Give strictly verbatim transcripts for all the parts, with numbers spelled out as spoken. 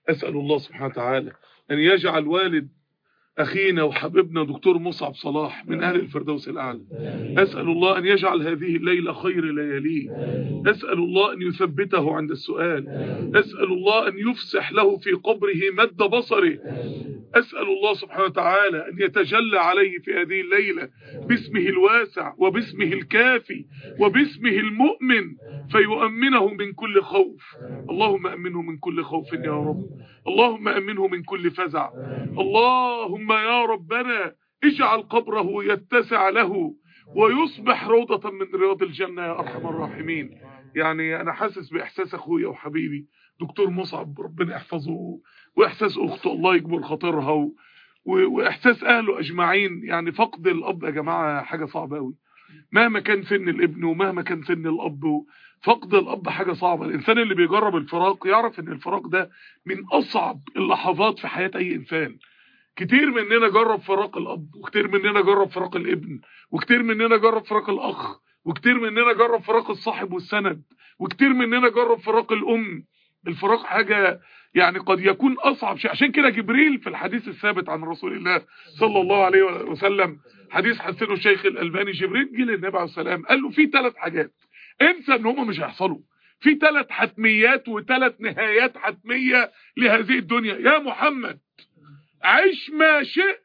أسأل الله سبحانه وتعالى أن يجعل والد أخينا وحبيبنا دكتور مصعب صلاح من أهل الفردوس الأعلى. أسأل الله أن يجعل هذه الليلة خير لياليه. أسأل الله أن يثبته عند السؤال. أسأل الله أن يفسح له في قبره مد بصره. أسأل الله سبحانه وتعالى أن يتجلى عليه في هذه الليلة باسمه الواسع وباسمه الكافي وباسمه المؤمن فيؤمنه من كل خوف. اللهم أمنه من كل خوف يا رب. اللهم أمنه من كل فزع. اللهم يا ربنا اجعل قبره يتسع له ويصبح روضة من رياض الجنة يا أرحم الراحمين. يعني أنا حاسس بإحساس أخويا وحبيبي دكتور مصعب، ربنا يحفظه، وإحساس أخته الله يكبر خاطرها، و... وإحساس أهله أجمعين. يعني فقد الأب يا جماعة حاجة صعبة أوي، مهما كان سن الابن ومهما كان سن الأب، فقد الأب حاجة صعبة. الإنسان اللي بيجرب الفراق يعرف إن الفراق ده من أصعب اللحظات في حياة أي إنسان. كتير مننا جرب فراق الأب، وكتير مننا جرب فراق الابن، وكتير مننا جرب فراق الأخ، وكتير مننا جرب فراق الصاحب والسند، وكتير مننا جرب فراق الأم. الفراق حاجة يعني قد يكون أصعب شيء. عشان كده جبريل في الحديث الثابت عن رسول الله صلى الله عليه وسلم، حديث حسنه الشيخ الألباني، جبريل جه للنبي عليه السلام قال له في ثلاث حاجات انسى ان هم مش هيحصلوا، في ثلاث حتميات وثلاث نهايات حتمية لهذه الدنيا. يا محمد عيش ما شئت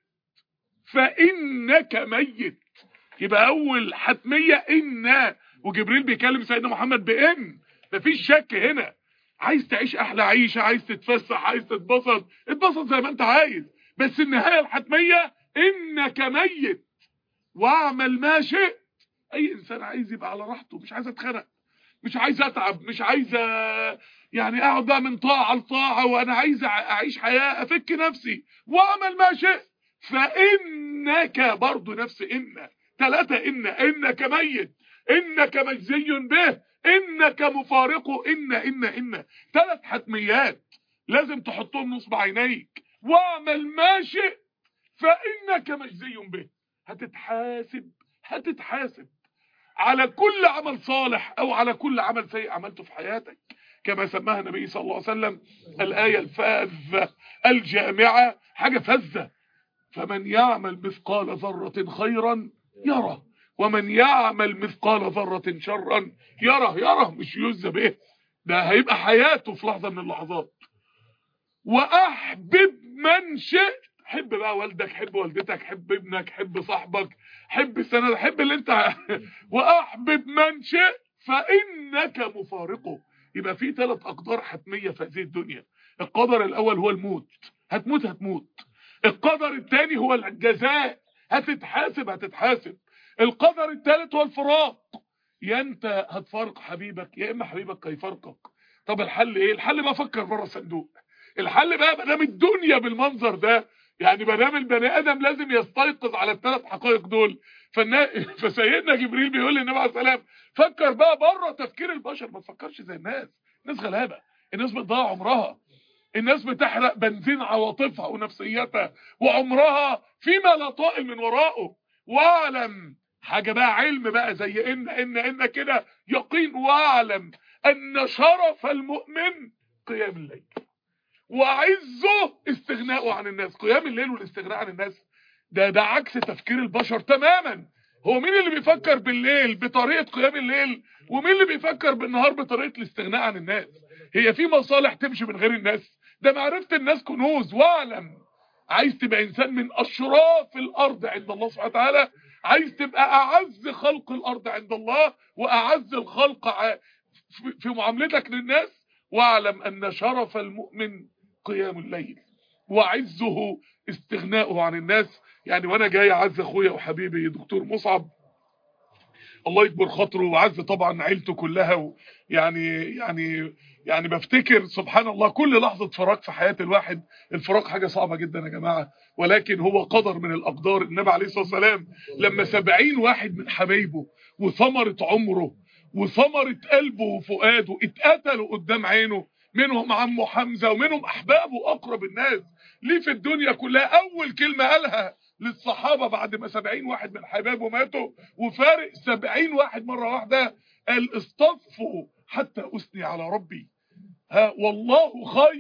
فإنك ميت. يبقى أول حتمية إن، وجبريل بيكلم سيدنا محمد بإن، مفيش شك هنا. عايز تعيش أحلى عيشة، عايز تتفسح، عايز تتبسط، اتبسط زي ما أنت عايز، بس النهاية الحتمية إنك ميت واعمل ما شئت. أي إنسان عايز يبقى على راحته، مش عايز أتخنق، مش عايز أتعب، مش عايز يعني أقعد بقى من طاعة لطاعة، وأنا عايز أعيش حياة أفك نفسي واعمل ما شئت فإنك برضو نفس إن، ثلاثة إن، إنك ميت، إنك مجزي به، إنك مفارقه، إن إن إن ثلاث حتميات لازم تحطهم نصب عينيك. واعمل ما شئت فإنك مجزي به. هتتحاسب، هتتحاسب على كل عمل صالح أو على كل عمل سيء عملته في حياتك، كما سماها النبي صلى الله عليه وسلم الآية الفاذة الجامعة، حاجة فذة. فمن يعمل مثقال ذرة خيرا يره، ومن يعمل مثقال ذرة شرا يره. يره مش يجزى به، ده هيبقى حياته في لحظة من اللحظات. وأحبب من شئت، حب بقى والدك، حب والدتك، حب ابنك، حب صاحبك، حب سند، حب اللي انت وأحبب من شئت فإنك مفارقه. يبقى في ثلاث أقدار حتمية في هذه الدنيا. القدر الأول هو الموت، هتموت هتموت. القدر الثاني هو الجزاء، هتتحاسب هتتحاسب. القدر الثالث هو الفراق، يا انت هتفارق حبيبك يا اما حبيبك هيفارقك. طب الحل ايه؟ الحل بقى فكر بره الصندوق. الحل بقى ما دام الدنيا بالمنظر ده، يعني ما دام البني ادم لازم يستيقظ على الثلاث حقائق دول، فالنا... فسيدنا جبريل بيقول للنبي عليه السلام فكر بقى بره تفكير البشر، ما تفكرش زي الناس. الناس غلابه، الناس بتضيع عمرها، الناس بتحرق بنزين عواطفها ونفسيتها وعمرها فيما لا طائل من وراءه. واعلم حاجه بقى، علم بقى زي ان ان ان كده يقين، واعلم ان شرف المؤمن قيام الليل وعزه استغناؤه عن الناس. قيام الليل والاستغناء عن الناس ده ده عكس تفكير البشر تماما. هو مين اللي بيفكر بالليل بطريقه قيام الليل، ومين اللي بيفكر بالنهار بطريقه الاستغناء عن الناس؟ هي في مصالح تمشي من غير الناس؟ ده معرفه الناس كنوز. واعلم عايز تبقى انسان من اشراف الارض عند الله سبحانه وتعالى، عايز تبقى اعز خلق الارض عند الله واعز الخلق في معاملتك للناس، واعلم ان شرف المؤمن قيام الليل وعزه استغناؤه عن الناس. يعني وانا جاي اعز اخويا وحبيبي دكتور مصعب الله يكبر خاطره، وعز طبعا عيلته كلها، يعني يعني يعني بفتكر سبحان الله كل لحظة فراق في حياة الواحد. الفراق حاجة صعبة جدا يا جماعة، ولكن هو قدر من الأقدار. النبي عليه الصلاة والسلام لما سبعين واحد من حبايبه وثمرة عمره وثمرة قلبه وفؤاده اتقتلوا قدام عينه، منهم عمه حمزة ومنهم أحبابه أقرب الناس ليه في الدنيا كلها، أول كلمة قالها للصحابة بعد ما سبعين واحد من حبايبه ماتوا وفارق سبعين واحد مرة واحدة، قال اصطفوا حتى أثني على ربي، ها والله خير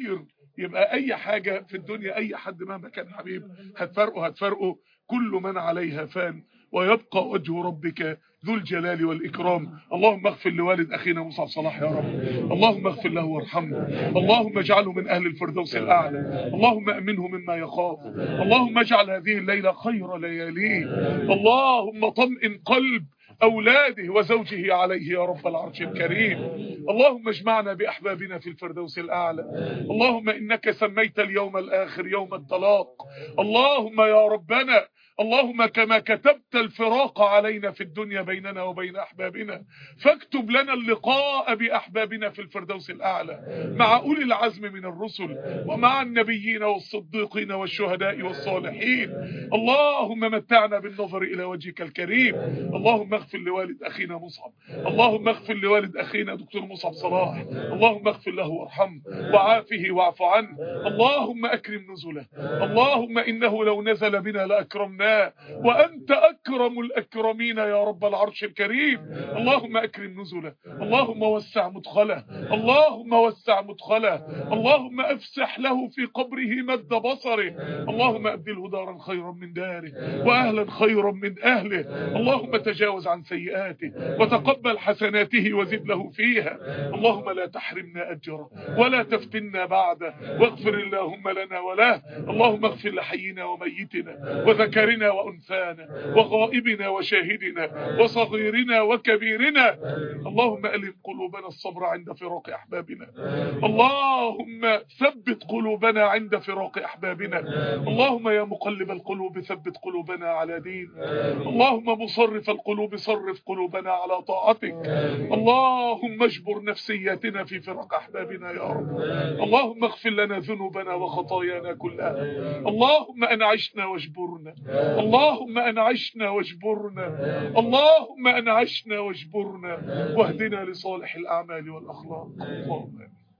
يبقى اي حاجة في الدنيا، اي حد مهما كان حبيب هتفرقه هتفرقه. كل من عليها فان ويبقى وجه ربك ذو الجلال والإكرام. اللهم اغفر لوالد أخينا مصعب صلاح يا رب، اللهم اغفر له وارحمه، اللهم اجعله من أهل الفردوس الأعلى، اللهم أمنه مما يخاف، اللهم اجعل هذه الليلة خير لياليه، اللهم طمئن قلب أولاده وزوجه عليه يا رب العرش الكريم. اللهم اجمعنا بأحبابنا في الفردوس الأعلى. اللهم إنك سميت اليوم الآخر يوم الطلاق. اللهم يا ربنا، اللهم كما كتبت الفراق علينا في الدنيا بيننا وبين أحبابنا، فاكتب لنا اللقاء بأحبابنا في الفردوس الأعلى مع أولي العزم من الرسل ومع النبيين والصديقين والشهداء والصالحين. اللهم متعنا بالنظر إلى وجهك الكريم. اللهم اغفر لوالد أخينا مصعب، اللهم اغفر لوالد أخينا دكتور مصعب صلاح، اللهم اغفر له وارحمه وعافه واعف عنه. اللهم أكرم نزله، اللهم إنه لو نزل بنا لأكرمناه، وأنت أكرم الأكرمين يا رب العرش الكريم. اللهم أكرم نزله، اللهم وسع مدخله، اللهم وسع مدخله، اللهم أفسح له في قبره مد بصره، اللهم أبدله دارا خيرا من داره وأهلا خيرا من أهله. اللهم تجاوز عن سيئاته وتقبل حسناته وزد له فيها. اللهم لا تحرمنا أجره ولا تفتنا بعده، واغفر اللهم لنا وله. اللهم اغفر لحينا وميتنا وذكرنا وأنثانا وغائبنا وشاهدنا وصغيرنا وكبيرنا. اللهم ألم قلوبنا الصبر عند فراق أحبابنا، اللهم ثبت قلوبنا عند فراق أحبابنا. اللهم يا مقلب القلوب ثبت قلوبنا على دين، اللهم مصرف القلوب صرف قلوبنا على طاعتك. اللهم اجبر نفسياتنا في فراق أحبابنا يا رب. اللهم اغفر لنا ذنوبنا وخطايانا كلها. اللهم أنعشنا واجبرنا، اللهم أنعشنا واجبرنا، اللهم أنعشنا واجبرنا، واهدنا لصالح الأعمال والأخلاق. اللهم آمين.